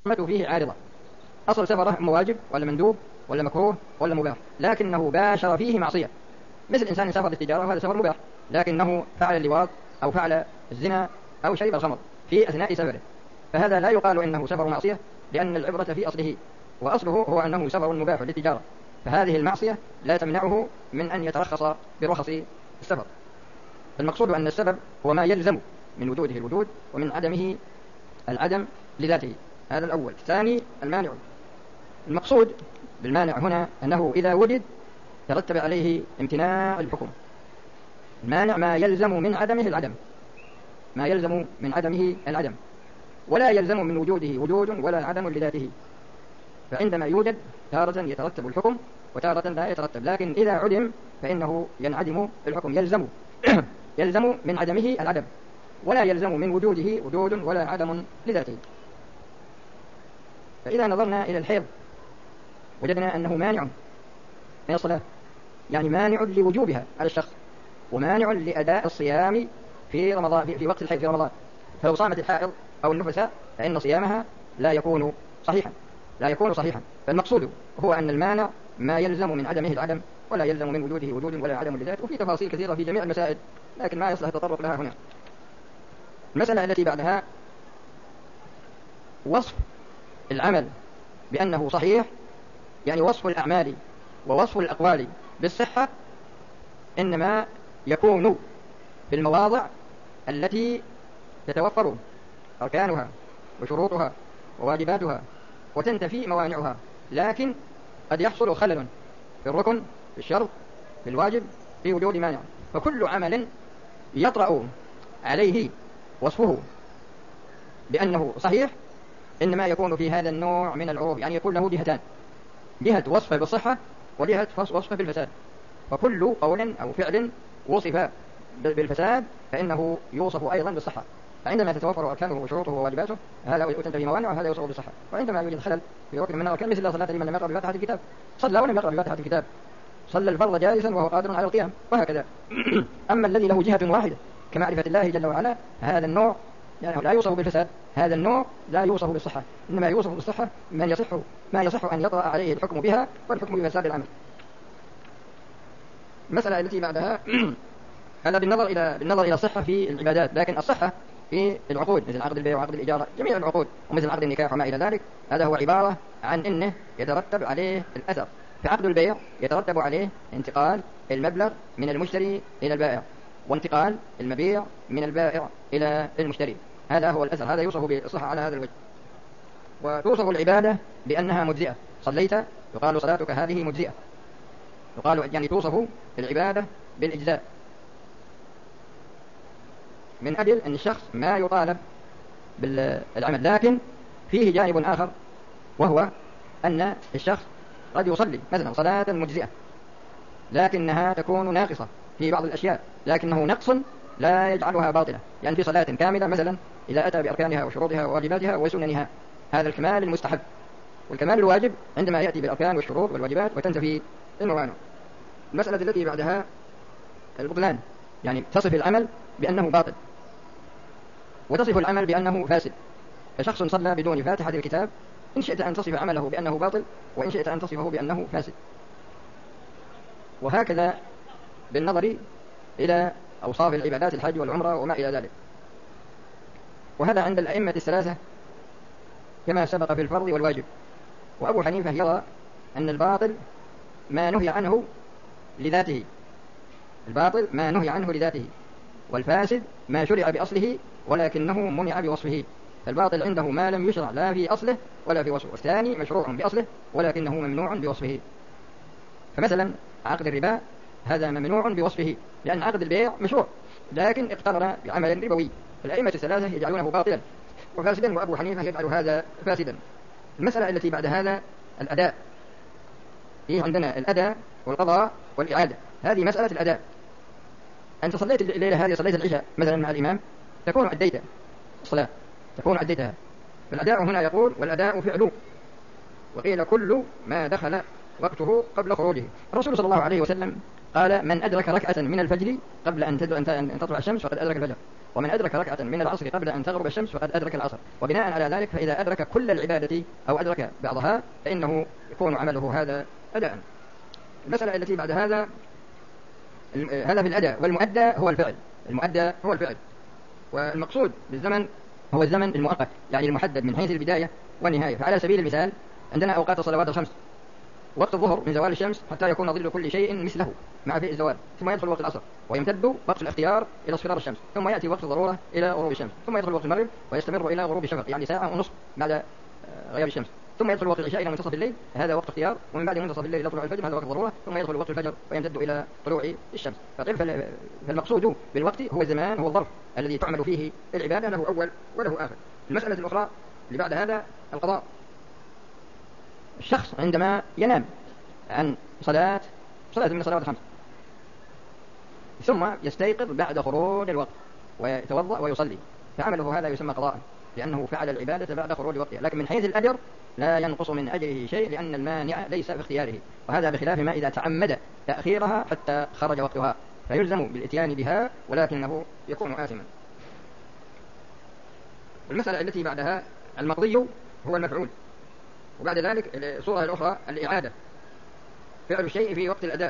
فيه عارضة. أصل سفره واجب ولا مندوب ولا مكروه ولا مباح، لكنه باشر فيه معصية، مثل إنسان سافر للتجارة وهذا سفر مباح، لكنه فعل اللواط أو فعل الزنا أو شرب الخمر في أثناء سفره، فهذا لا يقال إنه سفر معصية، لأن العبرة في أصله، وأصله هو أنه سفر مباح للتجارة، فهذه المعصية لا تمنعه من أن يترخص برخص السفر. المقصود أن السبب هو ما يلزم من وجوده الوجود ومن عدمه العدم لذاته، هذا الأول. الثاني المانع. المقصود بالمانع هنا أنه إذا وجد ترتب عليه امتناع الحكم. المانع ما يلزم من عدمه العدم، ما يلزم من عدمه العدم، ولا يلزم من وجوده وجود ولا عدم لذاته، فعندما يوجد تارة يترتب الحكم وتارة لا يترتب، لكن إذا عدم فإنه ينعدم الحكم، يلزم يلزم من عدمه العدم، ولا يلزم من وجوده وجود ولا عدم لذاته. فإذا نظرنا إلى الحيض وجدنا أنه مانع من الصلاة، يعني مانع لوجوبها على الشخص، ومانع لأداء الصيام في رمضان، في وقت الحيض في رمضان. فلو صامت الحائض أو النفساء فإن صيامها لا يكون صحيحا، لا يكون صحيحا. فالمقصود هو أن المانع ما يلزم من عدمه العدم، ولا يلزم من وجوده وجود ولا عدم لذاته، وفي تفاصيل كثيرة في جميع المسائل لكن ما يصلح التطرق لها هنا. المسألة التي بعدها وصف العمل بأنه صحيح، يعني وصف الأعمال ووصف الأقوال بالصحة إنما يكون في المواضع التي تتوفر أركانها وشروطها وواجباتها وتنتفي موانعها، لكن قد يحصل خلل في الركن، في الشرط، في الواجب، في وجود مانع. فكل عمل يطرأ عليه وصفه بأنه صحيح إنما يكون في هذا النوع من العروض، يعني يكون له جهتان، جهة وصفه بالصحة وجهة وصفه بالفساد. فكل قول أو فعل وصف بالفساد فإنه يوصف أيضا بالصحة، فعندما تتوفر أركانه وشروطه وواجباته هذا وتنتهي موانعه هذا يوصف بالصحة. وعندما يوجد خلل في ركن من الأركان، مثل لا صلاة لمن لم يقرأ بفاتحة الكتاب، صلى ولم يقرأ بفاتحة الكتاب، صلى الفرض جالسا وهو قادر على القيام، وهكذا. أما الذي له جهة واحدة كمعرفة الله جل وعلا، هذا النوع يعني لا يوصف بالفساد، هذا النوع لا يوصف بالصحة، إنما يوصف بالصحة ما يصح أن يطرأ عليه الحكم بها والحكم بفساد العمل. المسألة التي بعدها هذا بالنظر إلى الصحة في العبادات، لكن الصحة في العقود مثل عقد البيع وعقد الإجارة، جميع العقود، ومثل عقد النكاح وما إلى ذلك، هذا هو عبارة عن إنه يترتب عليه الأثر. في عقد البيع يترتب عليه انتقال المبلغ من المشتري إلى البائع، وانتقال المبيع من البائع إلى المشتري، هذا هو الأثر، هذا يوصف بالصحة على هذا الوجه. وتوصف العبادة بأنها مجزئة، صليت يقال صلاتك هذه مجزئة، يقال يعني توصف العبادة بالإجزاء، من أجل أن الشخص ما يطالب بالعمل. لكن فيه جانب آخر، وهو أن الشخص قد يصلي مثلا صلاة مجزئة لكنها تكون ناقصة في بعض الأشياء، لكنه نقص لا يجعلها باطلة، يعني في صلاة كاملة مثلا إذا أتى بأركانها وشروطها وواجباتها وسننها، هذا الكمال المستحب. والكمال الواجب عندما يأتي بالأركان والشروط والواجبات وتنتفي الموانع. المسألة التي بعدها البطلان، يعني تصف العمل بأنه باطل وتصف العمل بأنه فاسد. فشخص صلى بدون فاتحة الكتاب، إن شئت أن تصف عمله بأنه باطل، وإن شئت أن تصفه بأنه فاسد. وهكذا بالنظر إلى أوصاف العبادات الحج والعمرة وما إلى ذلك. وهذا عند الأئمة الثلاثة كما سبق في الفرض والواجب. وأبو حنيفة يرى أن الباطل ما نهي عنه لذاته، الباطل ما نهي عنه لذاته، والفاسد ما شرع بأصله ولكنه منع بوصفه. فالباطل عنده ما لم يشرع لا في أصله ولا في وصفه، والثاني مشروع بأصله ولكنه ممنوع بوصفه. فمثلا عقد الربا هذا ممنوع بوصفه، لأن عقد البيع مشروع لكن اقترن بعمل ربوي. الأئمة الثلاثة يجعلونه باطلا وفاسدا، وأبو حنيفة يجعل هذا فاسدا. المسألة التي بعد هذا الأداء، فيه عندنا الأداء والقضاء والإعادة. هذه مسألة الأداء، أنت صليت الليلة هذه، صليت العشاء مثلا مع الإمام، تكون أديت الصلاة، تكون أديتها. فالأداء هنا يقول والأداء فعله، وقيل كل ما دخل وقته قبل خروجه. الرسول صلى الله عليه وسلم قال من أدرك ركعة من الفجر قبل أن تطلع الشمس فقد أدرك الفجر. ومن أدرك ركعة من العصر قبل أن تغرب الشمس فقد أدرك العصر. وبناء على ذلك فإذا أدرك كل العبادة أو أدرك بعضها فإنه يكون عمله هذا أداء. المسألة التي بعد هذا في الأداء، والمؤدى هو الفعل. المؤدى هو الفعل، والمقصود بالزمن هو الزمن المؤقت، يعني المحدد من حيث البداية والنهاية. فعلى سبيل المثال عندنا أوقات الصلوات الخمس: وقت الظهر من زوال الشمس حتى يكون ظل كل شيء مثله مع في الزوال، ثم يدخل وقت العصر ويمتد وقت الاختيار إلى اصفرار الشمس، ثم يأتي وقت الضرورة إلى غروب الشمس، ثم يدخل وقت المغرب ويستمر إلى غروب الشفق، يعني ساعة ونصف بعد غياب الشمس، ثم يدخل وقت العشاء إلى منتصف الليل، هذا وقت اختيار، ومن بعد منتصف الليل إلى طلوع الفجر، هذا وقت ضرورة، ثم يدخل وقت الفجر ويمتد إلى طلوع الشمس. فالمقصود بالوقت هو الزمان، هو الظرف الذي تعمل فيه العبادة، له أول وله آخر. المسألة الأخرى اللي بعد هذا القضاء. الشخص عندما ينام عن صلاة من الصلوات الخمس ثم يستيقظ بعد خروج الوقت ويتوضأ ويصلي، فعمله هذا يسمى قضاء، لأنه فعل العبادة بعد خروج وقتها، لكن من حيث الأجر لا ينقص من أجره شيء، لأن المانع ليس في اختياره، وهذا بخلاف ما إذا تعمد تأخيرها حتى خرج وقتها فيلزم بالإتيان بها ولكنه يكون آثما. المسألة التي بعدها المقضي هو المفعول. وبعد ذلك الصورة الأخرى الإعادة، فعل الشيء في وقت الأداء،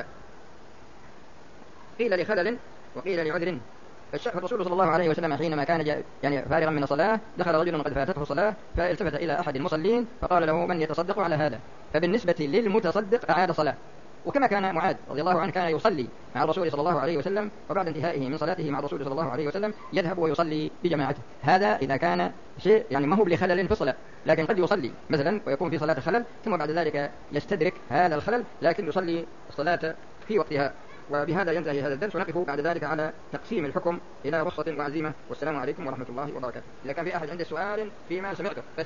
قيل لخلل وقيل لعذر. فالرسول صلى الله عليه وسلم حينما كان يعني فارغا من الصلاة دخل رجل قد فاتته الصلاة فالتفت إلى أحد المصلين فقال له: من يتصدق على هذا؟ فبالنسبة للمتصدق أعاد صلاة. وكما كان معاذ رضي الله عنه كان يصلي مع الرسول صلى الله عليه وسلم، وبعد انتهائه من صلاته مع الرسول صلى الله عليه وسلم يذهب ويصلي بجماعته. هذا إذا كان شيء يعني ما هو لخلل في الصلاة، لكن قد يصلي مثلا ويكون في صلاة خلل ثم بعد ذلك يستدرك هذا الخلل لكن يصلي الصلاة في وقتها. وبهذا ينتهي هذا الدرس، ونقف بعد ذلك على تقسيم الحكم إلى رخصة وعزيمة. والسلام عليكم ورحمة الله وبركاته. إذا كان في أحد عنده سؤال فيما سمعته بس.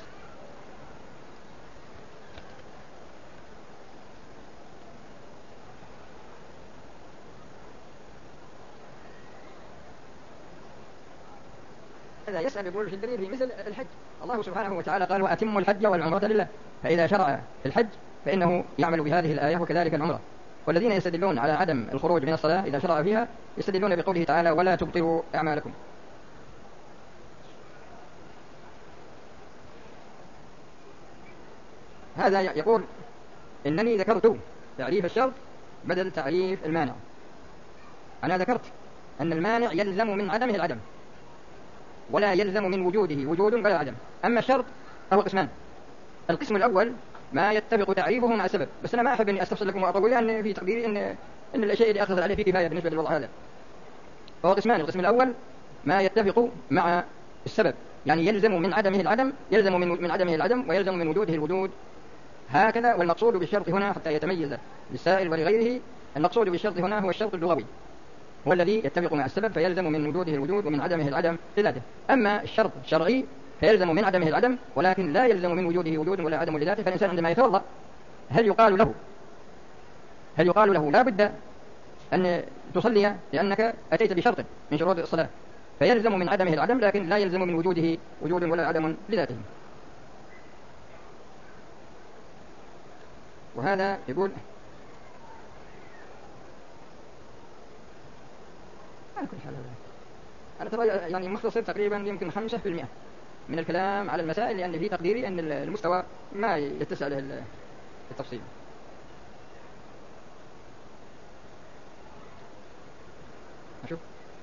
هذا يسأل يقول في الدليل في مثل الحج، الله سبحانه وتعالى قال: وأتموا الحج والعمرة لله. فإذا شرع في الحج فإنه يعمل بهذه الآية، وكذلك العمرة. والذين يستدلون على عدم الخروج من الصلاة إذا شرع فيها يستدلون بقوله تعالى: ولا تبطلوا أعمالكم. هذا يقول: إنني ذكرت تعريف الشرط بدل تعريف المانع. أنا ذكرت أن المانع يلزم من عدمه العدم، ولا يلزم من وجوده وجود ولا عدم. أما الشرط فهو قسمان: القسم الأول ما يتفق تعريفه مع السبب، بس أنا ما أحب أني أستفصل لكم وأطول، لأن في تقديري أن الشيء اللي أخذ عليه في كفاية بالنسبة للوضع هذا. فهو قسمان: القسم الأول ما يتفق مع السبب، يعني يلزم من عدمه العدم، يلزم من عدمه العدم، ويلزم من وجوده الوجود، هكذا. والمقصود بالشرط هنا حتى يتميز للسائل ولغيره، المقصود بالشرط هنا هو الشرط اللغوي، هو الذي يتفق مع السبب فيلزم من وجوده الوجود ومن عدمه العدم لذاته. أما الشرط الشرعي فيلزم من عدمه العدم ولكن لا يلزم من وجوده وجود ولا عدم لذاته. فالإنسان عندما يتوضأ هل يقال له لا بد أن تصلي لأنك أتيت بشرط من شروط الصلاة، فيلزم من عدمه العدم لكن لا يلزم من وجوده وجود ولا عدم لذاته. وهذا يقول: على كل حال أنا ترى يعني مختصر تقريبا يمكن 5% من الكلام على المسائل، لأن في تقديري أن المستوى ما يتسع له التفصيل. أشوف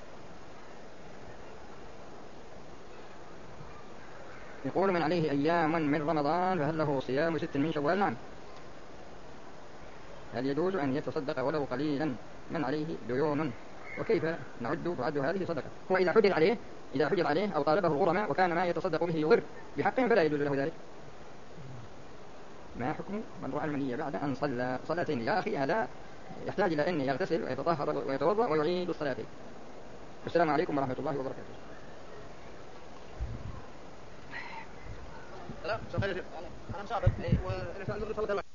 يقول: من عليه أيام من رمضان فهل له صيام 6 من شوال؟ نعم. هل يجوز أن يتصدق ولو قليلا من عليه ديون؟ وكيف تعد هذه صدقة؟ هو إذا حجر عليه أو طالبه الغرماء وكان ما يتصدق به يضر بحقهم فلا يجوز له ذلك. ما حكم من رأى المنية بعد أن صلى صلاتين؟ يا أخي هذا يحتاج إلى أن يغتسل ويتطهر ويتوضأ ويعيد الصلاتين. السلام عليكم ورحمة الله وبركاته. لا أنا مسافر